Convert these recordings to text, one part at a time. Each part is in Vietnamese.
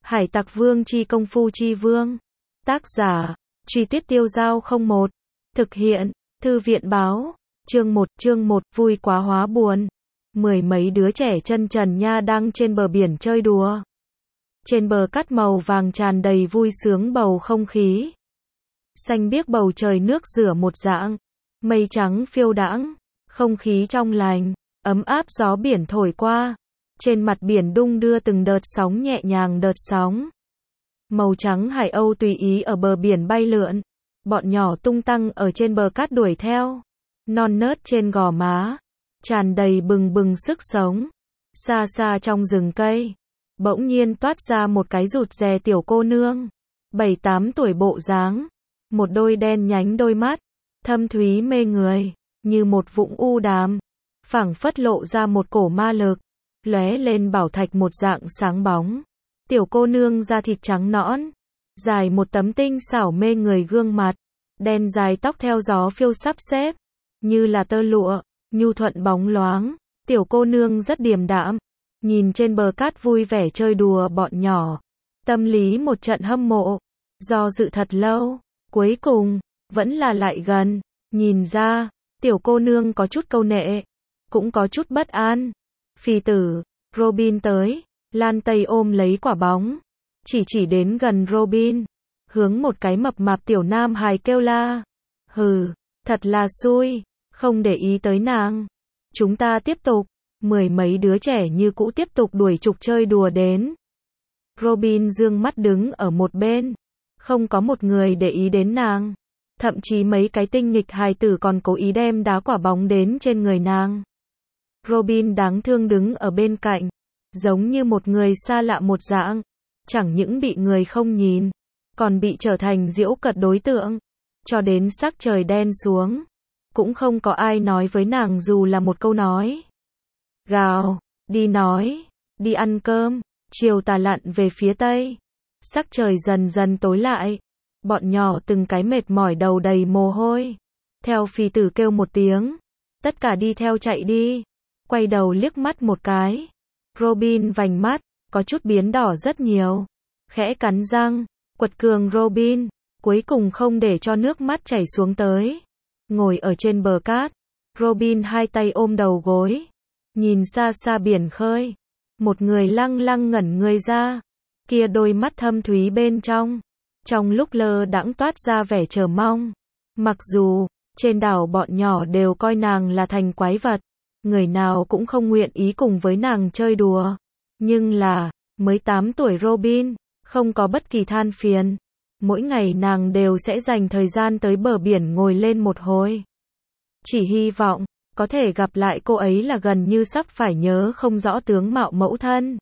Hải Tặc Vương chi công phu chi vương. Tác giả, Truy Tuyết Tiêu Dao 01. Thực hiện, Thư viện báo. Chương 1, vui quá hóa buồn. Mười mấy đứa trẻ chân trần nha đang trên bờ biển chơi đùa. Trên bờ cát màu vàng tràn đầy vui sướng bầu không khí. Xanh biếc bầu trời nước rửa một dạng. Mây trắng phiêu đãng, không khí trong lành, ấm áp gió biển thổi qua. Trên mặt biển đung đưa từng đợt sóng nhẹ nhàng đợt sóng. Màu trắng hải âu tùy ý ở bờ biển bay lượn. Bọn nhỏ tung tăng ở trên bờ cát đuổi theo. Non nớt trên gò má, tràn đầy bừng bừng sức sống. Xa xa trong rừng cây, bỗng nhiên toát ra một cái rụt rè tiểu cô nương. 7-8 tuổi bộ dáng. Một đôi đen nhánh đôi mắt, thâm thúy mê người, như một vũng u đàm. Phảng phất lộ ra một cổ ma lực, lóe lên bảo thạch một dạng sáng bóng. Tiểu cô nương da thịt trắng nõn, dài một tấm tinh xảo mê người gương mặt, đen dài tóc theo gió phiêu sắp xếp, như là tơ lụa, nhu thuận bóng loáng. Tiểu cô nương rất điềm đạm, nhìn trên bờ cát vui vẻ chơi đùa bọn nhỏ, tâm lý một trận hâm mộ, do dự thật lâu, cuối cùng vẫn là lại gần, nhìn ra, tiểu cô nương có chút câu nệ, cũng có chút bất an. Phi tử, Robin tới, Lan Tây ôm lấy quả bóng, chỉ đến gần Robin, hướng một cái mập mạp tiểu nam hài kêu la. Hừ, thật là xui, không để ý tới nàng. Chúng ta tiếp tục. Mười mấy đứa trẻ như cũ tiếp tục đuổi trục chơi đùa đến. Robin dương mắt đứng ở một bên, không có một người để ý đến nàng. Thậm chí mấy cái tinh nghịch hài tử còn cố ý đem đá quả bóng đến trên người nàng. Robin đáng thương đứng ở bên cạnh, giống như một người xa lạ một dạng, chẳng những bị người không nhìn, còn bị trở thành giễu cợt đối tượng, cho đến sắc trời đen xuống, cũng không có ai nói với nàng dù là một câu nói. Gào, đi nói, đi ăn cơm. Chiều tà lặn về phía tây, sắc trời dần dần tối lại, bọn nhỏ từng cái mệt mỏi đầu đầy mồ hôi. Theo phi tử kêu một tiếng, tất cả đi theo chạy đi. Quay đầu liếc mắt một cái, Robin vành mắt có chút biến đỏ rất nhiều, khẽ cắn răng, quật cường Robin, cuối cùng không để cho nước mắt chảy xuống tới. Ngồi ở trên bờ cát, Robin hai tay ôm đầu gối, nhìn xa xa biển khơi, một người lăng lăng ngẩn người ra, kia đôi mắt thâm thúy bên trong lúc lơ đãng toát ra vẻ chờ mong. Mặc dù trên đảo bọn nhỏ đều coi nàng là thành quái vật, người nào cũng không nguyện ý cùng với nàng chơi đùa, nhưng là, mới 8 tuổi Robin, không có bất kỳ than phiền. Mỗi ngày nàng đều sẽ dành thời gian tới bờ biển ngồi lên một hồi. Chỉ hy vọng, có thể gặp lại cô ấy là gần như sắp phải nhớ không rõ tướng mạo mẫu thân.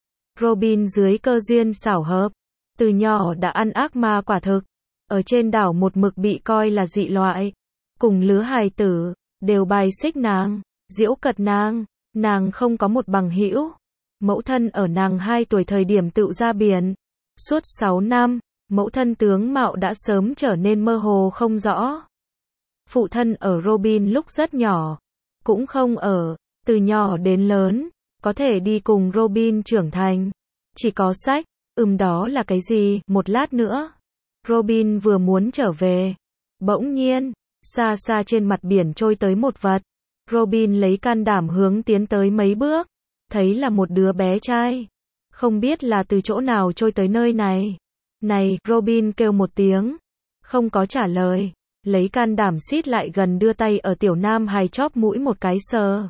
Robin dưới cơ duyên xảo hợp, từ nhỏ đã ăn ác ma quả thực, ở trên đảo một mực bị coi là dị loại. Cùng lứa hài tử, đều bài xích nàng, giễu cợt nàng không có một bằng hữu. Mẫu thân ở nàng 2 tuổi thời điểm tựu ra biển. Suốt 6 năm, mẫu thân tướng mạo đã sớm trở nên mơ hồ không rõ. Phụ thân ở Robin lúc rất nhỏ, cũng không ở, từ nhỏ đến lớn, có thể đi cùng Robin trưởng thành. Chỉ có sách, đó là cái gì? Một lát nữa, Robin vừa muốn trở về, bỗng nhiên, xa xa trên mặt biển trôi tới một vật. Robin lấy can đảm hướng tiến tới mấy bước, thấy là một đứa bé trai, không biết là từ chỗ nào trôi tới nơi này. Này, Robin kêu một tiếng, không có trả lời, lấy can đảm xít lại gần đưa tay ở tiểu nam hài chóp mũi một cái sờ.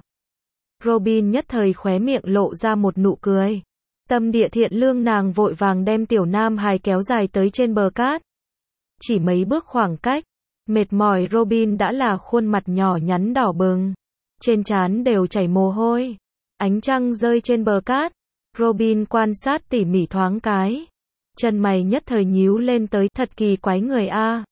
Robin nhất thời khóe miệng lộ ra một nụ cười. Tâm địa thiện lương nàng vội vàng đem tiểu nam hài kéo dài tới trên bờ cát. Chỉ mấy bước khoảng cách, mệt mỏi Robin đã là khuôn mặt nhỏ nhắn đỏ bừng, trên trán đều chảy mồ hôi. Ánh trăng rơi trên bờ cát, Robin quan sát tỉ mỉ thoáng cái, chân mày nhất thời nhíu lên tới, thật kỳ quái người a.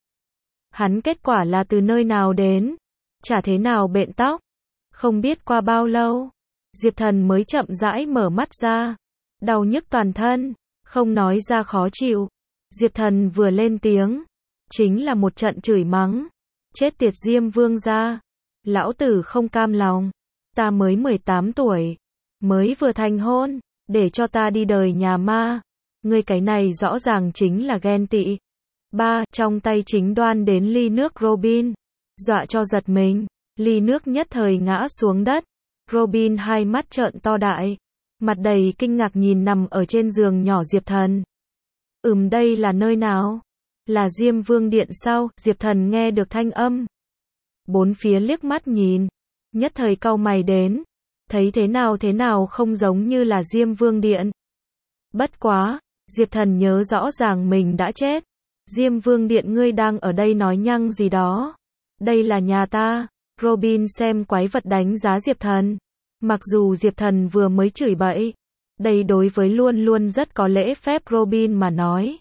Hắn kết quả là từ nơi nào đến, chả thế nào bện tóc. Không biết qua bao lâu, Diệp Thần mới chậm rãi mở mắt ra, đau nhức toàn thân, không nói ra khó chịu. Diệp Thần vừa lên tiếng, chính là một trận chửi mắng. Chết tiệt Diêm Vương gia, lão tử không cam lòng, ta mới 18 tuổi, mới vừa thành hôn, để cho ta đi đời nhà ma. Ngươi cái này rõ ràng chính là ghen tị. 3. Trong tay chính đoan đến ly nước Robin. Dọa cho giật mình. Ly nước nhất thời ngã xuống đất. Robin hai mắt trợn to đại. Mặt đầy kinh ngạc nhìn nằm ở trên giường nhỏ Diệp Thần. Đây là nơi nào? Là Diêm Vương Điện sao? Diệp Thần nghe được thanh âm. Bốn phía liếc mắt nhìn. Nhất thời cau mày đến. Thấy thế nào không giống như là Diêm Vương Điện. Bất quá, Diệp Thần nhớ rõ ràng mình đã chết. Diêm Vương Điện ngươi đang ở đây nói nhăng gì đó. Đây là nhà ta. Robin xem quái vật đánh giá Diệp Thần. Mặc dù Diệp Thần vừa mới chửi bậy. Đây đối với luôn luôn rất có lễ phép Robin mà nói.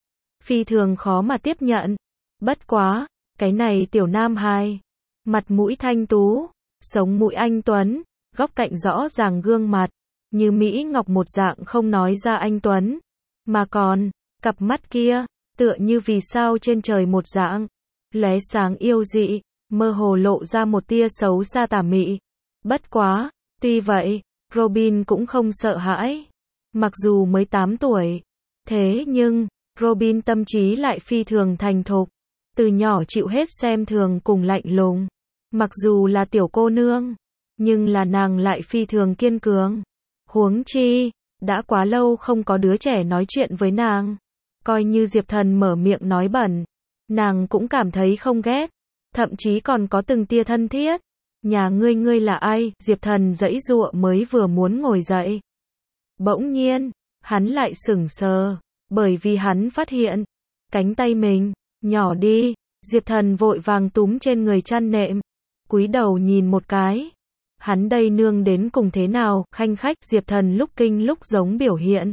Phi thường khó mà tiếp nhận. Bất quá, cái này tiểu nam hài. Mặt mũi thanh tú, sống mũi anh tuấn, góc cạnh rõ ràng gương mặt. Như Mỹ Ngọc một dạng không nói ra anh tuấn. Mà còn, cặp mắt kia, tựa như vì sao trên trời một dạng. Lóe sáng yêu dị, mơ hồ lộ ra một tia xấu xa tà mị. Bất quá, tuy vậy, Robin cũng không sợ hãi. Mặc dù mới 8 tuổi. Thế nhưng, Robin tâm trí lại phi thường thành thục. Từ nhỏ chịu hết xem thường cùng lạnh lùng. Mặc dù là tiểu cô nương, nhưng là nàng lại phi thường kiên cường. Huống chi, đã quá lâu không có đứa trẻ nói chuyện với nàng. Coi như Diệp Thần mở miệng nói bẩn, nàng cũng cảm thấy không ghét. Thậm chí còn có từng tia thân thiết. Nhà ngươi là ai? Diệp Thần giãy giụa mới vừa muốn ngồi dậy. Bỗng nhiên, hắn lại sững sờ, bởi vì hắn phát hiện, cánh tay mình, nhỏ đi. Diệp Thần vội vàng túm trên người chăn nệm, cúi đầu nhìn một cái. Hắn đây nương đến cùng thế nào, khanh khách. Diệp Thần lúc kinh lúc giống biểu hiện.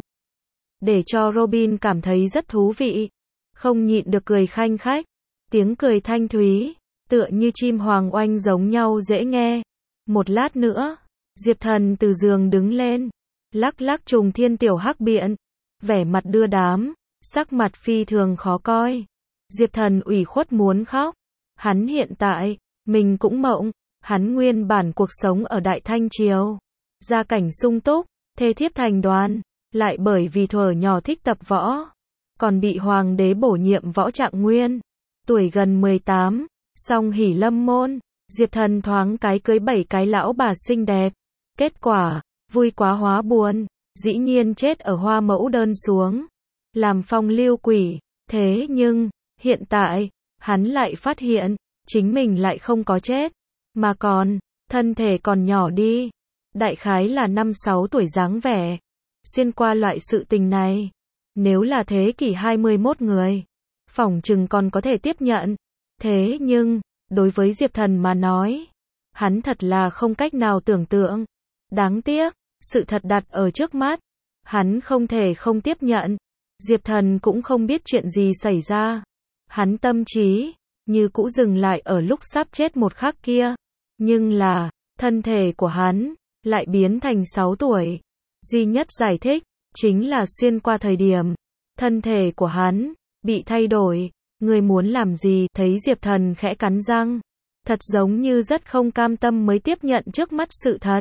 Để cho Robin cảm thấy rất thú vị. Không nhịn được cười khanh khách. Tiếng cười thanh thúy, tựa như chim hoàng oanh giống nhau dễ nghe. Một lát nữa, Diệp Thần từ giường đứng lên, lắc lắc trùng thiên tiểu hắc biện, vẻ mặt đưa đám, sắc mặt phi thường khó coi. Diệp Thần ủy khuất muốn khóc. Hắn hiện tại, mình cũng mộng, hắn nguyên bản cuộc sống ở Đại Thanh Triều, gia cảnh sung túc, thê thiếp thành đoàn, lại bởi vì thuở nhỏ thích tập võ, còn bị hoàng đế bổ nhiệm võ trạng nguyên. Tuổi gần 18, song hỉ lâm môn, Diệp Thần thoáng cái cưới 7 cái lão bà xinh đẹp. Kết quả, vui quá hóa buồn, dĩ nhiên chết ở hoa mẫu đơn xuống, làm phong lưu quỷ. Thế nhưng, hiện tại, hắn lại phát hiện, chính mình lại không có chết, mà còn, thân thể còn nhỏ đi. Đại khái là 5-6 tuổi dáng vẻ. Xuyên qua loại sự tình này, nếu là thế kỷ 21 người, phỏng chừng còn có thể tiếp nhận. Thế nhưng, đối với Diệp Thần mà nói, hắn thật là không cách nào tưởng tượng. Đáng tiếc, sự thật đặt ở trước mắt, hắn không thể không tiếp nhận. Diệp Thần cũng không biết chuyện gì xảy ra. Hắn tâm trí, như cũ dừng lại ở lúc sắp chết một khắc kia. Nhưng là, thân thể của hắn, lại biến thành 6 tuổi. Duy nhất giải thích, chính là xuyên qua thời điểm, thân thể của hắn, bị thay đổi. Người muốn làm gì? Thấy Diệp Thần khẽ cắn răng. Thật giống như rất không cam tâm mới tiếp nhận trước mắt sự thật.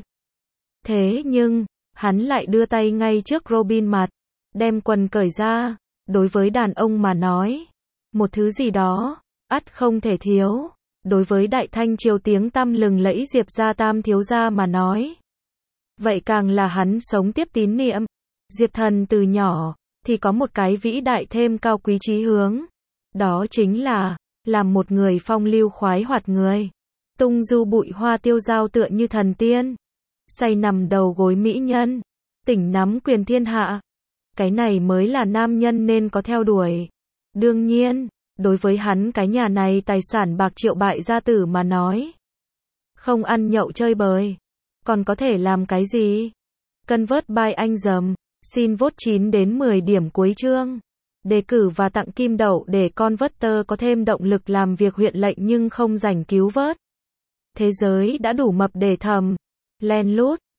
Thế nhưng, hắn lại đưa tay ngay trước Robin mặt, đem quần cởi ra. Đối với đàn ông mà nói, một thứ gì đó, ắt không thể thiếu. Đối với Đại Thanh Triều tiếng tăm lừng lẫy Diệp gia tam thiếu gia mà nói, vậy càng là hắn sống tiếp tín niệm. Diệp Thần từ nhỏ, thì có một cái vĩ đại thêm cao quý chí hướng. Đó chính là, làm một người phong lưu khoái hoạt người. Tung du bụi hoa tiêu dao tựa như thần tiên. Say nằm đầu gối mỹ nhân. Tỉnh nắm quyền thiên hạ. Cái này mới là nam nhân nên có theo đuổi. Đương nhiên, đối với hắn cái nhà này tài sản bạc triệu bại gia tử mà nói, không ăn nhậu chơi bời, còn có thể làm cái gì? Convert by anh dầm, xin vote 9 đến 10 điểm cuối chương. Đề cử và tặng kim đậu để Converter có thêm động lực làm việc huyện lệnh nhưng không rảnh cứu vớt. Thế giới đã đủ mập để thầm, len lút.